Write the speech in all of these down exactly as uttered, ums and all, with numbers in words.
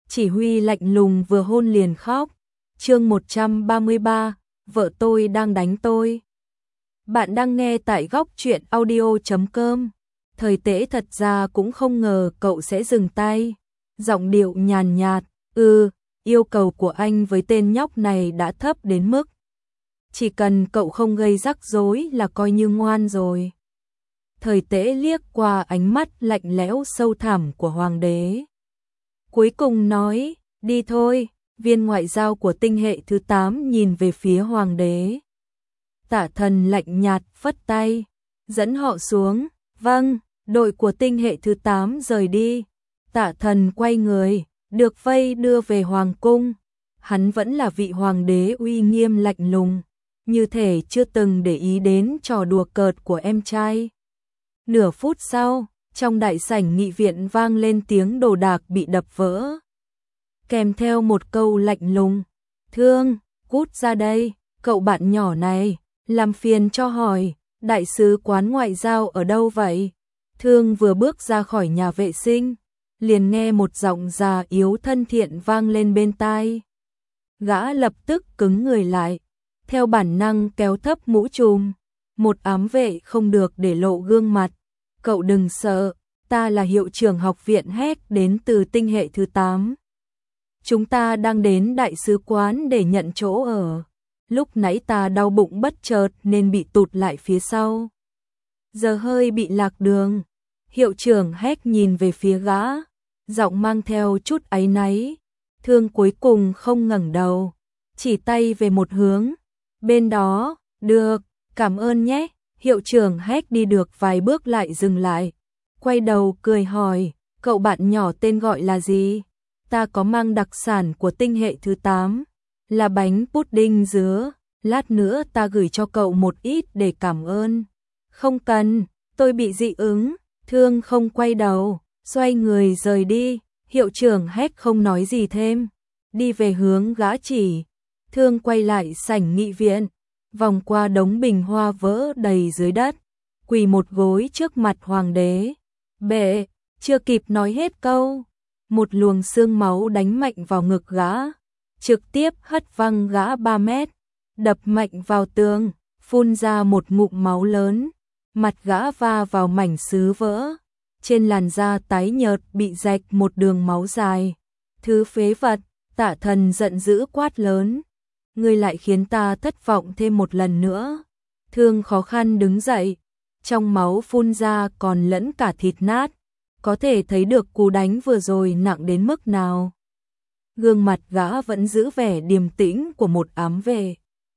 chỉ huy lạnh lùng vừa hôn liền khóc. Chương một trăm ba mươi ba, vợ tôi đang đánh tôi. Bạn đang nghe tại góc truyện audio chấm com. Thời Tễ thật ra cũng không ngờ cậu sẽ dừng tay. Giọng điệu nhàn nhạt, "Ừ, yêu cầu của anh với tên nhóc này đã thấp đến mức chỉ cần cậu không gây rắc rối là coi như ngoan rồi." Thời Tễ liếc qua ánh mắt lạnh lẽo sâu thẳm của hoàng đế. Cuối cùng nói, "Đi thôi." Viên ngoại giao của tinh hệ thứ tám nhìn về phía hoàng đế. Tả Thần lạnh nhạt phất tay, dẫn họ xuống. "Vâng." Đội của tinh hệ thứ tám rời đi. Tả Thần quay người, được vây đưa về hoàng cung. Hắn vẫn là vị hoàng đế uy nghiêm lạnh lùng, như thể chưa từng để ý đến trò đùa cợt của em trai. Nửa phút sau, trong đại sảnh nghị viện vang lên tiếng đồ đạc bị đập vỡ, kèm theo một câu lạnh lùng, "Thương, cút ra đây." Cậu bạn nhỏ này, làm phiền cho hỏi, đại sứ quán ngoại giao ở đâu vậy? Thương vừa bước ra khỏi nhà vệ sinh, liền nghe một giọng già yếu thân thiện vang lên bên tai. Gã lập tức cứng người lại, theo bản năng kéo thấp mũ trùm. Một ám vệ không được để lộ gương mặt. "Cậu đừng sợ, ta là hiệu trưởng học viện Hét đến từ tinh hệ thứ tám. Chúng ta đang đến đại sứ quán để nhận chỗ ở. Lúc nãy ta đau bụng bất chợt nên bị tụt lại phía sau. Giờ hơi bị lạc đường." Hiệu trưởng Hét nhìn về phía gã, giọng mang theo chút áy náy. Thương cuối cùng không ngẩng đầu, chỉ tay về một hướng. "Bên đó." "Được, cảm ơn nhé." Hiệu trưởng Hét đi được vài bước lại dừng lại, quay đầu cười hỏi, "Cậu bạn nhỏ tên gọi là gì?" "Ta có mang đặc sản của tinh hệ thứ tám, là bánh pudding dứa, lát nữa ta gửi cho cậu một ít để cảm ơn." "Không cần, tôi bị dị ứng." Thương không quay đầu, xoay người rời đi. Hiệu trưởng Hét không nói gì thêm, đi về hướng gã chỉ. Thương quay lại sảnh nghị viện, vòng qua đống bình hoa vỡ đầy dưới đất, quỳ một gối trước mặt hoàng đế. "Bệ." Chưa kịp nói hết câu, một luồng xương máu đánh mạnh vào ngực gã, trực tiếp hất văng gã ba mét, đập mạnh vào tường, phun ra một ngụm máu lớn. Mặt gã va vào mảnh sứ vỡ, trên làn da tái nhợt bị rạch một đường máu dài. "Thứ phế vật!" Tả Thần giận dữ quát lớn, "Ngươi lại khiến ta thất vọng thêm một lần nữa." Thương khó khăn đứng dậy, trong máu phun ra còn lẫn cả thịt nát, có thể thấy được cú đánh vừa rồi nặng đến mức nào. Gương mặt gã vẫn giữ vẻ điềm tĩnh của một ám vệ.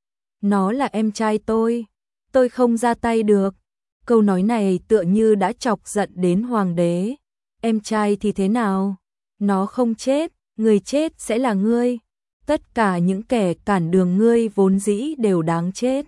"Nó là em trai tôi, tôi không ra tay được." Câu nói này tựa như đã chọc giận đến hoàng đế. "Em trai thì thế nào? Nó không chết, người chết sẽ là ngươi. Tất cả những kẻ cản đường ngươi vốn dĩ đều đáng chết."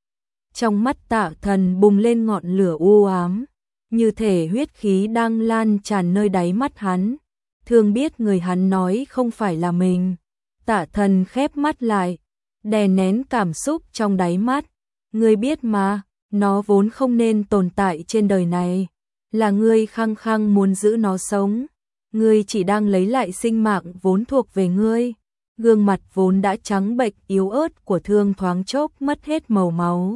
Trong mắt Tả Thần bùng lên ngọn lửa u ám, như thể huyết khí đang lan tràn nơi đáy mắt hắn. Thương biết người hắn nói không phải là mình. Tả Thần khép mắt lại, đè nén cảm xúc trong đáy mắt. "Ngươi biết mà, nó vốn không nên tồn tại trên đời này. Là ngươi khăng khăng muốn giữ nó sống. Ngươi chỉ đang lấy lại sinh mạng vốn thuộc về ngươi." Gương mặt vốn đã trắng bệch yếu ớt của Thương thoáng chốc mất hết màu máu.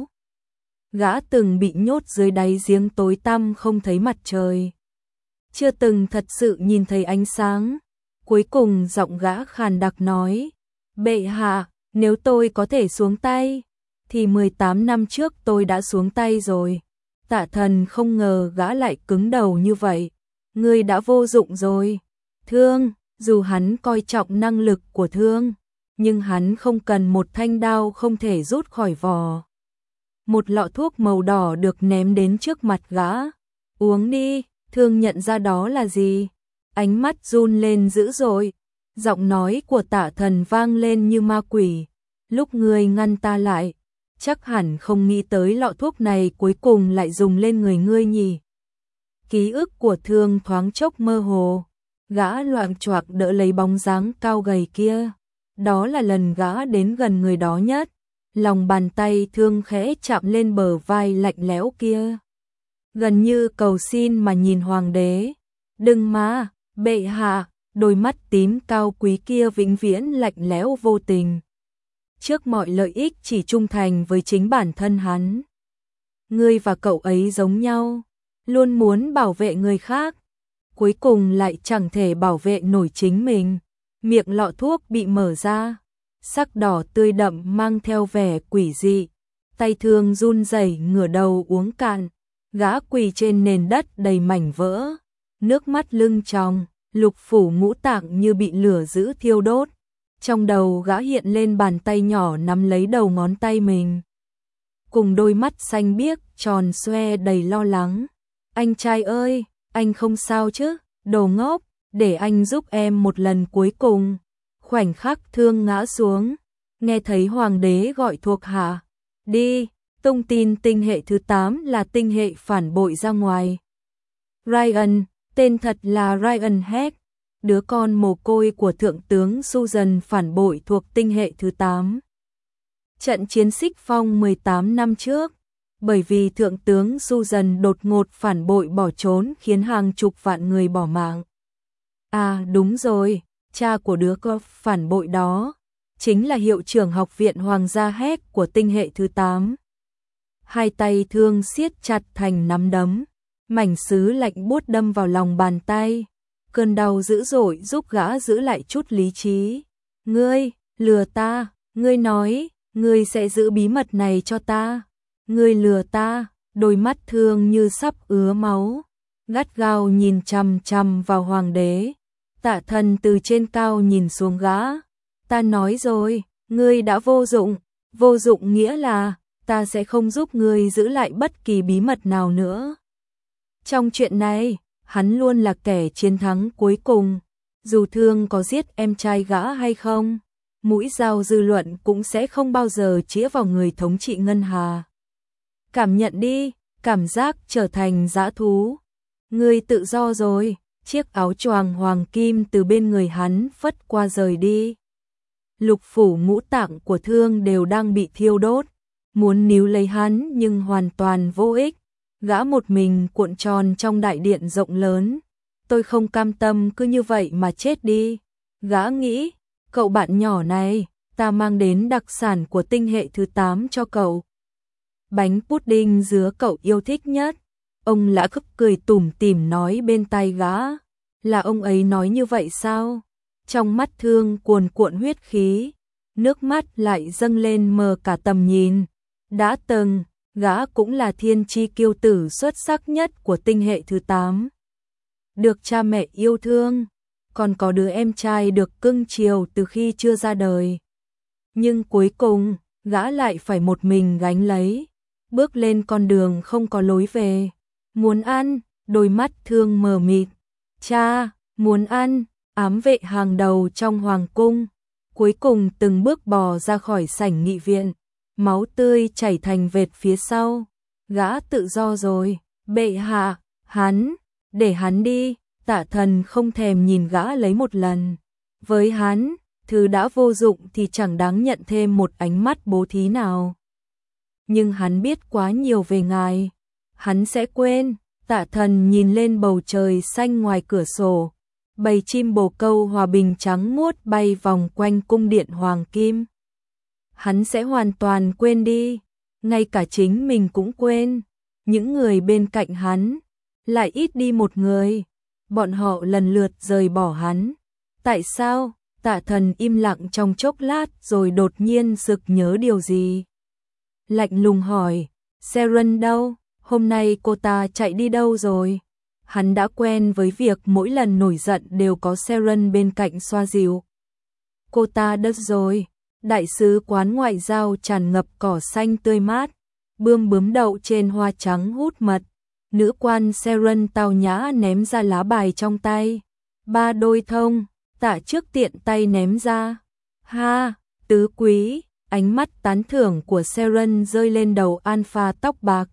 Gã từng bị nhốt dưới đáy giếng tối tăm không thấy mặt trời, chưa từng thật sự nhìn thấy ánh sáng. Cuối cùng giọng gã khàn đặc nói, "Bệ hạ, nếu tôi có thể xuống tay, thì mười tám năm trước tôi đã xuống tay rồi." Tả Thần không ngờ gã lại cứng đầu như vậy. "Ngươi đã vô dụng rồi." Thương, dù hắn coi trọng năng lực của Thương, nhưng hắn không cần một thanh đao không thể rút khỏi vỏ. Một lọ thuốc màu đỏ được ném đến trước mặt gã. "Uống đi." Thương nhận ra đó là gì, ánh mắt run lên dữ dội. Giọng nói của Tả Thần vang lên như ma quỷ, "Lúc ngươi ngăn ta lại, chắc hẳn không nghĩ tới lọ thuốc này cuối cùng lại dùng lên người ngươi nhỉ." Ký ức của Thương thoáng chốc mơ hồ, gã loạng choạng đỡ lấy bóng dáng cao gầy kia. Đó là lần gã đến gần người đó nhất. Lòng bàn tay Thương khẽ chạm lên bờ vai lạnh lẽo kia, gần như cầu xin mà nhìn hoàng đế. "Đừng mà, bệ hạ." đôi mắt tím cao quý kia vĩnh viễn lạnh lẽo vô tình. Trước mọi lợi ích chỉ trung thành với chính bản thân hắn. Ngươi và cậu ấy giống nhau, luôn muốn bảo vệ người khác, cuối cùng lại chẳng thể bảo vệ nổi chính mình. Miệng lọ thuốc bị mở ra, sắc đỏ tươi đậm mang theo vẻ quỷ dị. Tay Thương run rẩy ngửa đầu uống cạn, gã quỳ trên nền đất đầy mảnh vỡ, nước mắt lưng tròng, lục phủ ngũ tạng như bị lửa dữ thiêu đốt. Trong đầu gã hiện lên bàn tay nhỏ nắm lấy đầu ngón tay mình, cùng đôi mắt xanh biếc tròn xoe đầy lo lắng. Anh trai ơi, anh không sao chứ? Đồ ngốc, để anh giúp em một lần cuối cùng. Khoảnh khắc Thương ngã xuống, nghe thấy hoàng đế gọi thuộc hạ. Đi, tung tin tinh hệ thứ tám là tinh hệ phản bội ra ngoài. Ryan, tên thật là Ryan Heck, đứa con mồ côi của Thượng tướng Susan phản bội thuộc tinh hệ thứ tám. Trận chiến Xích Phong mười tám năm trước, bởi vì Thượng tướng Susan đột ngột phản bội bỏ trốn khiến hàng chục vạn người bỏ mạng. À đúng rồi, cha của đứa con phản bội đó chính là hiệu trưởng học viện Hoàng gia Heck của tinh hệ thứ tám. Hai tay Thương siết chặt thành nắm đấm, mảnh sứ lạnh buốt đâm vào lòng bàn tay. Cơn đau dữ dội giúp gã giữ lại chút lý trí. Ngươi, lừa ta, ngươi nói, ngươi sẽ giữ bí mật này cho ta. Ngươi lừa ta, đôi mắt Thương như sắp ứa máu, gắt gao nhìn chằm chằm vào hoàng đế. Tạ Thần từ trên cao nhìn xuống gã. Ta nói rồi, ngươi đã vô dụng, vô dụng nghĩa là ta sẽ không giúp ngươi giữ lại bất kỳ bí mật nào nữa. Trong chuyện này, hắn luôn là kẻ chiến thắng cuối cùng, dù Thương có giết em trai gã hay không, mũi dao dư luận cũng sẽ không bao giờ chĩa vào người thống trị Ngân Hà. Cảm nhận đi, cảm giác trở thành dã thú. Ngươi tự do rồi. Chiếc áo choàng hoàng kim từ bên người hắn phất qua rời đi. Lục phủ ngũ tạng của Thương đều đang bị thiêu đốt, muốn níu lấy hắn nhưng hoàn toàn vô ích. Gã một mình cuộn tròn trong đại điện rộng lớn. Tôi không cam tâm cứ như vậy mà chết đi. Gã nghĩ, cậu bạn nhỏ này, ta mang đến đặc sản của tinh hệ thứ tám cho cậu. Bánh pudding dứa cậu yêu thích nhất. Ông Lã Khấp cười tủm tỉm nói bên tai gã. Là ông ấy nói như vậy sao? Trong mắt Thương cuồn cuộn huyết khí, nước mắt lại dâng lên mờ cả tầm nhìn. Đã từng, gã cũng là thiên chi kiêu tử xuất sắc nhất của tinh hệ thứ tám. Được cha mẹ yêu thương, còn có đứa em trai được cưng chiều từ khi chưa ra đời. Nhưng cuối cùng, gã lại phải một mình gánh lấy, bước lên con đường không có lối về. Muốn ăn, đôi mắt Thương mờ mịt. Cha, muốn ăn, ám vệ hàng đầu trong hoàng cung. Cuối cùng từng bước bò ra khỏi sảnh nghị viện, máu tươi chảy thành vệt phía sau. Gã tự do rồi, bệ hạ, hắn, để hắn đi. Tạ Thần không thèm nhìn gã lấy một lần. Với hắn, thứ đã vô dụng thì chẳng đáng nhận thêm một ánh mắt bố thí nào. Nhưng hắn biết quá nhiều về ngài, hắn sẽ quên. Tạ Thần nhìn lên bầu trời xanh ngoài cửa sổ, bầy chim bồ câu hòa bình trắng muốt bay vòng quanh cung điện hoàng kim. Hắn sẽ hoàn toàn quên đi, ngay cả chính mình cũng quên. Những người bên cạnh hắn, lại ít đi một người, bọn họ lần lượt rời bỏ hắn. Tại sao? Tạ Thần im lặng trong chốc lát rồi đột nhiên sực nhớ điều gì. Lạnh lùng hỏi, Seren đâu? Hôm nay cô ta chạy đi đâu rồi? Hắn đã quen với việc mỗi lần nổi giận đều có Seren bên cạnh xoa dịu. Cô ta đất rồi. Đại sứ quán ngoại giao tràn ngập cỏ xanh tươi mát, bươm bướm đậu trên hoa trắng hút mật. Nữ quan Seren tao nhã ném ra lá bài trong tay. Ba đôi thông, Tạ trước tiện tay ném ra. Ha, tứ quý, ánh mắt tán thưởng của Seren rơi lên đầu Alpha tóc bạc.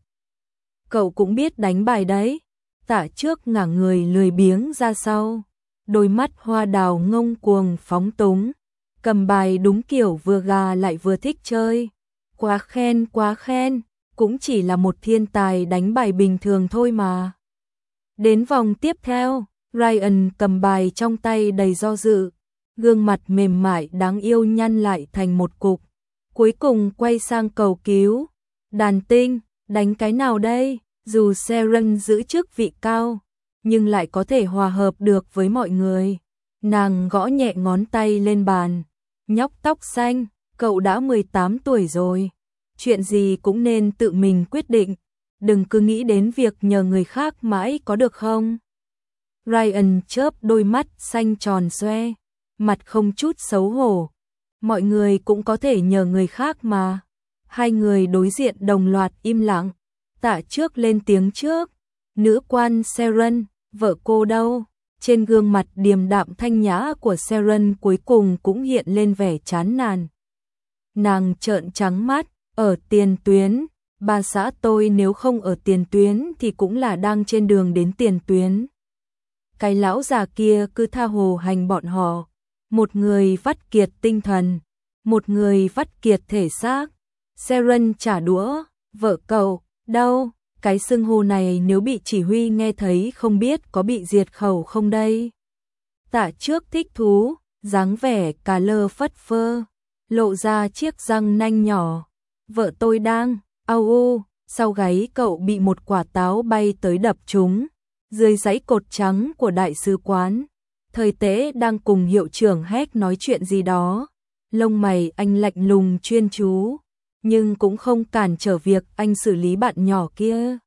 Cậu cũng biết đánh bài đấy. Tạ trước ngả người lười biếng ra sau, đôi mắt hoa đào ngông cuồng phóng túng, cầm bài đúng kiểu vừa gà lại vừa thích chơi. Quá khen, quá khen, cũng chỉ là một thiên tài đánh bài bình thường thôi mà. Đến vòng tiếp theo, Ryan cầm bài trong tay đầy do dự, gương mặt mềm mại đáng yêu nhăn lại thành một cục, cuối cùng quay sang cầu cứu, đàn tinh, đánh cái nào đây? Dù Sharon giữ chức vị cao, nhưng lại có thể hòa hợp được với mọi người. Nàng gõ nhẹ ngón tay lên bàn, nhóc tóc xanh, cậu đã mười tám tuổi rồi, chuyện gì cũng nên tự mình quyết định, đừng cứ nghĩ đến việc nhờ người khác mãi có được không? Ryan chớp đôi mắt xanh tròn xoe, mặt không chút xấu hổ. Mọi người cũng có thể nhờ người khác mà. Hai người đối diện đồng loạt im lặng. Tạ Trước lên tiếng trước. Nữ quan Sharon, vợ cô đâu? Trên gương mặt điềm đạm thanh nhã của Sharon cuối cùng cũng hiện lên vẻ chán nản. Nàng trợn trắng mắt, ở tiền tuyến. Bà xã tôi nếu không ở tiền tuyến thì cũng là đang trên đường đến tiền tuyến. Cái lão già kia cứ tha hồ hành bọn họ. Một người vắt kiệt tinh thần, một người vắt kiệt thể xác. Sharon trả đũa, vợ cậu, đâu? Cái xưng hô này nếu bị chỉ huy nghe thấy không biết có bị diệt khẩu không đây? Tạ Trước thích thú, dáng vẻ cà lơ phất phơ, lộ ra chiếc răng nanh nhỏ. Vợ tôi đang, au u, sau gáy cậu bị một quả táo bay tới đập trúng, dưới dãy cột trắng của đại sứ quán. Thời Tế đang cùng hiệu trưởng Hét nói chuyện gì đó, lông mày anh lạnh lùng chuyên chú, nhưng cũng không cản trở việc anh xử lý bạn nhỏ kia.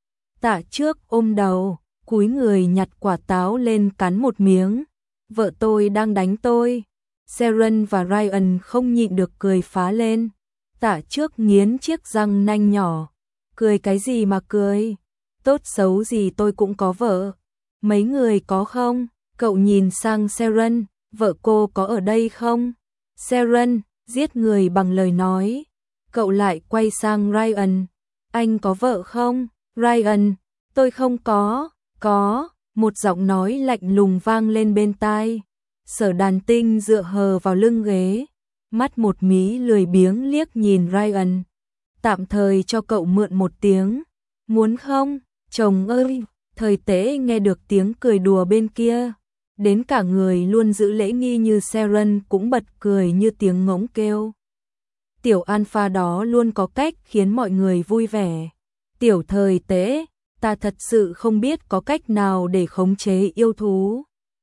Tạ Trước ôm đầu, cúi người nhặt quả táo lên cắn một miếng. Vợ tôi đang đánh tôi. Sharon và Ryan không nhịn được cười phá lên. Tạ Trước nghiến chiếc răng nanh nhỏ. Cười cái gì mà cười? Tốt xấu gì tôi cũng có vợ. Mấy người có không? Cậu nhìn sang Sharon, vợ cô có ở đây không? Sharon, giết người bằng lời nói. Cậu lại quay sang Ryan, anh có vợ không? Ryan, tôi không có, có, một giọng nói lạnh lùng vang lên bên tai. Sở Đàn Tinh dựa hờ vào lưng ghế, mắt một mí lười biếng liếc nhìn Ryan. Tạm thời cho cậu mượn một tiếng, muốn không? Chồng ơi! Thời Tế nghe được tiếng cười đùa bên kia, đến cả người luôn giữ lễ nghi như Sharon cũng bật cười như tiếng ngỗng kêu. Tiểu alpha đó luôn có cách khiến mọi người vui vẻ. Tiểu Thời Tế, ta thật sự không biết có cách nào để khống chế yêu thú.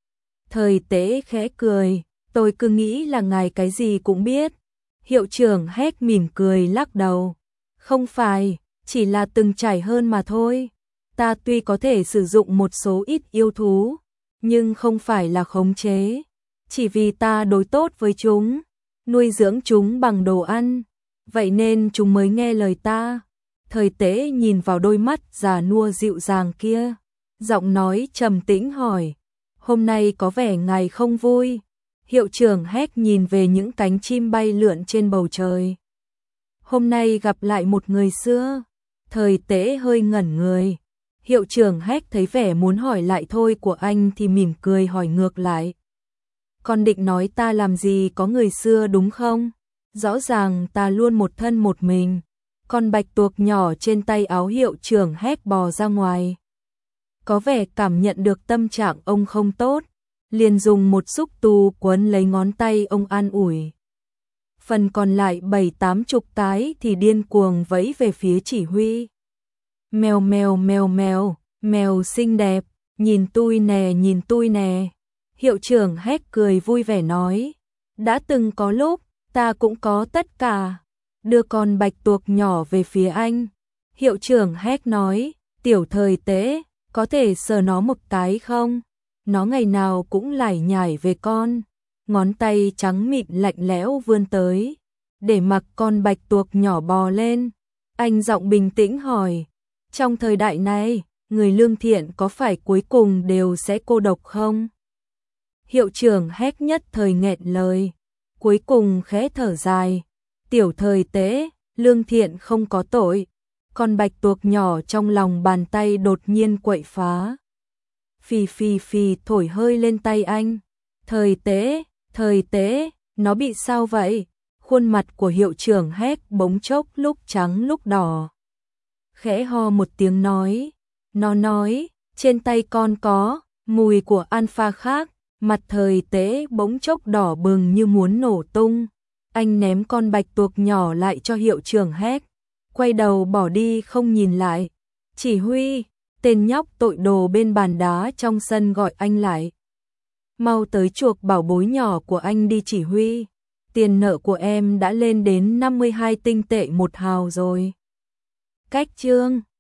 Thời Tế khẽ cười, tôi cứ nghĩ là ngài cái gì cũng biết. Hiệu trưởng Hét mỉm cười lắc đầu. Không phải, chỉ là từng trải hơn mà thôi. Ta tuy có thể sử dụng một số ít yêu thú, nhưng không phải là khống chế. Chỉ vì ta đối tốt với chúng, nuôi dưỡng chúng bằng đồ ăn, vậy nên chúng mới nghe lời ta. Thời Tế nhìn vào đôi mắt già nua dịu dàng kia, giọng nói trầm tĩnh hỏi, hôm nay có vẻ ngài không vui. Hiệu trưởng Hét nhìn về những cánh chim bay lượn trên bầu trời. Hôm nay gặp lại một người xưa. Thời Tế hơi ngẩn người. Hiệu trưởng Hét thấy vẻ muốn hỏi lại thôi của anh thì mỉm cười hỏi ngược lại. Con định nói ta làm gì có người xưa đúng không? Rõ ràng ta luôn một thân một mình. Con bạch tuộc nhỏ trên tay áo hiệu trưởng Hét bò ra ngoài. Có vẻ cảm nhận được tâm trạng ông không tốt, liền dùng một xúc tu quấn lấy ngón tay ông an ủi. Phần còn lại bảy tám chục cái thì điên cuồng vẫy về phía chỉ huy. Mèo mèo mèo mèo, mèo xinh đẹp, nhìn tui nè nhìn tui nè. Hiệu trưởng Hét cười vui vẻ nói, đã từng có lúc, ta cũng có tất cả. Đưa con bạch tuộc nhỏ về phía anh. Hiệu trưởng Hét nói, Tiểu Thời Tế, có thể sờ nó một cái không? Nó ngày nào cũng lải nhải về con. Ngón tay trắng mịn lạnh lẽo vươn tới, để mặc con bạch tuộc nhỏ bò lên. Anh giọng bình tĩnh hỏi, trong thời đại này, người lương thiện có phải cuối cùng đều sẽ cô độc không? Hiệu trưởng Hét nhất thời nghẹn lời, cuối cùng khẽ thở dài. Tiểu Thời Tế, lương thiện không có tội. Con bạch tuộc nhỏ trong lòng bàn tay đột nhiên quậy phá. Phì phì phì thổi hơi lên tay anh. Thời Tế, Thời Tế, nó bị sao vậy? Khuôn mặt của hiệu trưởng Hét bỗng chốc lúc trắng lúc đỏ. Khẽ ho một tiếng nói, nó nói, trên tay con có, Mùi của Alpha khác, mặt thời tế bỗng chốc đỏ bừng như muốn nổ tung. Anh ném con bạch tuộc nhỏ lại cho hiệu trưởng hét, quay đầu bỏ đi không nhìn lại. Chỉ huy, tên nhóc tội đồ bên bàn đá trong sân gọi anh lại. Mau tới chuộc bảo bối nhỏ của anh đi chỉ huy. Tiền nợ của em đã lên đến năm mươi hai tinh tệ một hào rồi. Cách chương